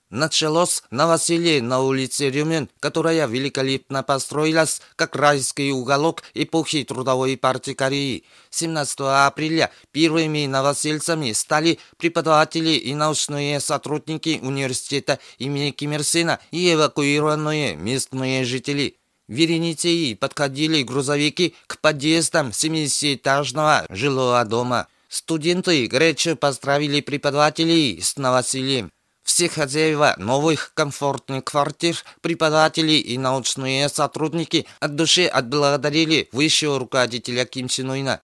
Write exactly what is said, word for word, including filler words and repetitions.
Началось новоселье на улице Рюмин, которая великолепно построилась как райский уголок эпохи Трудовой партии Кореи. семнадцатого апреля первыми новосельцами стали преподаватели и научные сотрудники университета имени Ким Ир Сена и эвакуированные местные жители. Вереницей подходили грузовики к подъездам семидесятиэтажного жилого дома. Студенты горячо поздравили преподавателей с новосельем. Все хозяева новых комфортных квартир, преподаватели и научные сотрудники от души отблагодарили высшего руководителя Ким Чен Ына.